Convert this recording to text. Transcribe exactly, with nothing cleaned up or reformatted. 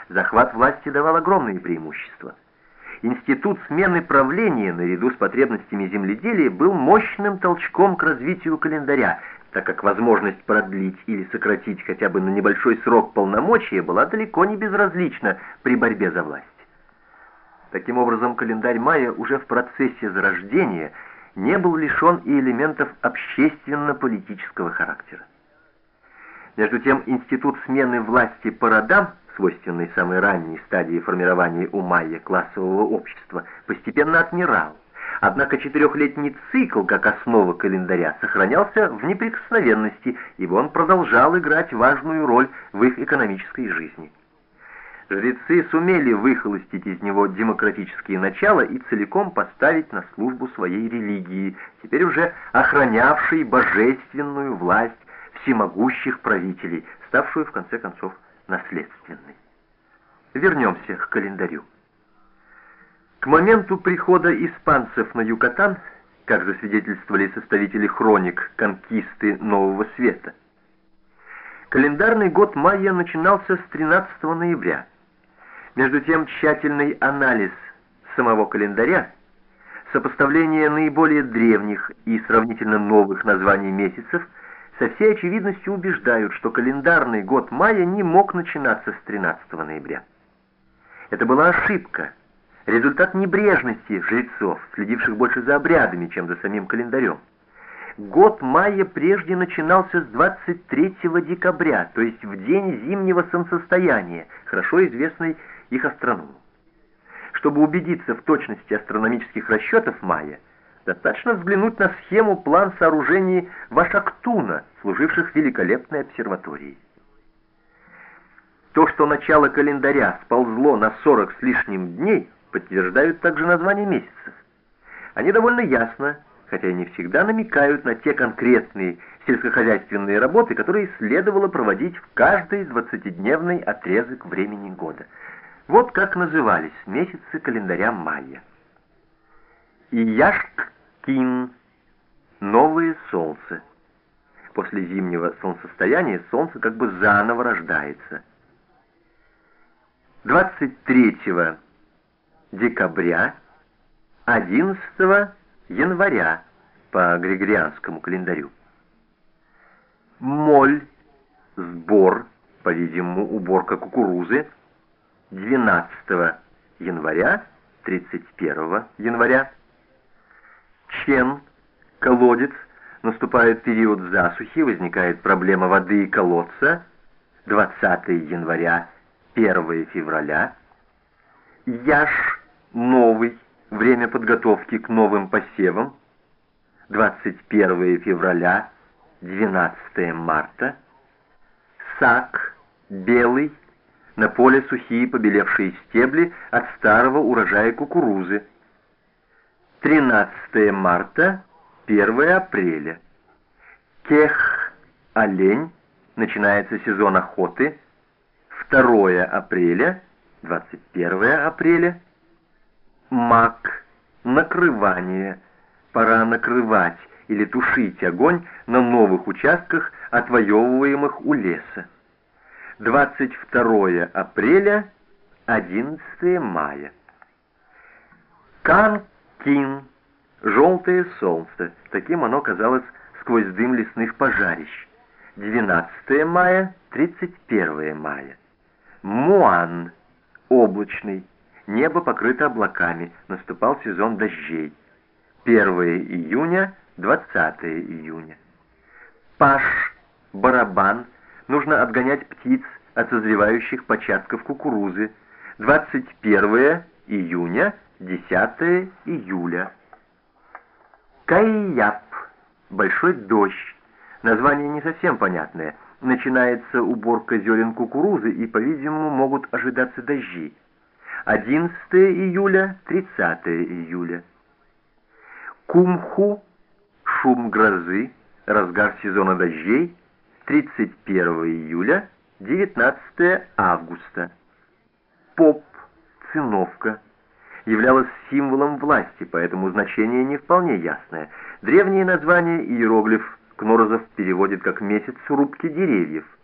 Захват власти давал огромные преимущества. Институт смены правления, наряду с потребностями земледелия, был мощным толчком к развитию календаря, так как возможность продлить или сократить хотя бы на небольшой срок полномочия была далеко не безразлична при борьбе за власть. Таким образом, календарь майя уже в процессе зарождения не был лишен и элементов общественно-политического характера. Между тем, институт смены власти по родам, свойственный самой ранней стадии формирования у майя классового общества, постепенно отмирал. Однако четырехлетний цикл, как основа календаря, сохранялся в неприкосновенности, ибо он продолжал играть важную роль в их экономической жизни. Жрецы сумели выхолостить из него демократические начала и целиком поставить на службу своей религии, теперь уже охранявшей божественную власть всемогущих правителей, ставшую в конце концов наследственной. Вернемся к календарю. К моменту прихода испанцев на Юкатан, как засвидетельствовали составители хроник конкисты Нового Света, календарный год майя начинался с тринадцатого ноября. Между тем, тщательный анализ самого календаря, сопоставление наиболее древних и сравнительно новых названий месяцев со всей очевидностью убеждают, что календарный год майя не мог начинаться с тринадцатого ноября. Это была ошибка, результат небрежности жрецов, следивших больше за обрядами, чем за самим календарем. Год майя прежде начинался с двадцать третьего декабря, то есть в день зимнего солнцестояния, хорошо известный их астрономам. Чтобы убедиться в точности астрономических расчетов майя, достаточно взглянуть на схему план сооружений Вашактуна, служивших великолепной обсерваторией. То, что начало календаря сползло на сорок с лишним дней, подтверждают также названия месяцев. Они довольно ясно, хотя и не всегда, намекают на те конкретные сельскохозяйственные работы, которые следовало проводить в каждый двадцатидневный отрезок времени года. Вот как назывались месяцы календаря майя. Ияшк-Кин — новое солнце. После зимнего солнцестояния солнце как бы заново рождается. двадцать третьего декабря, одиннадцатого января по григорианскому календарю. Моль — сбор, по-видимому, уборка кукурузы, двенадцатого января, тридцать первого января. Чен — колодец, наступает период засухи, возникает проблема воды и колодца, двадцатого января, первого февраля. Яш — новый, время подготовки к новым посевам, двадцать первого февраля, двенадцатого марта. Сак — белый, на поле сухие побелевшие стебли от старого урожая кукурузы, тринадцатого марта, первого апреля. Кех — олень, начинается сезон охоты, второго апреля, двадцать первого апреля. Мак — накрывание, пора накрывать или тушить огонь на новых участках, отвоевываемых у леса. двадцать второго апреля, одиннадцатого мая. Кан-Кин — желтое солнце, таким оно казалось сквозь дым лесных пожарищ, двенадцатого мая, тридцать первого мая. Муан — облачный, небо покрыто облаками, наступал сезон дождей, первого июня, двадцатого июня. Паш — барабан, нужно отгонять птиц от созревающих початков кукурузы, двадцать первого июня, десятого июля. Кайяп — большой дождь, название не совсем понятное, начинается уборка зерен кукурузы и, по-видимому, могут ожидаться дожди, одиннадцатого июля, тридцатого июля. Кумху — шум грозы, разгар сезона дождей, тридцать первого июля, девятнадцатого августа. Поп — циновка, являлась символом власти, поэтому значение не вполне ясное. Древние названия иероглиф Кнорозов переводит как «месяц рубки деревьев».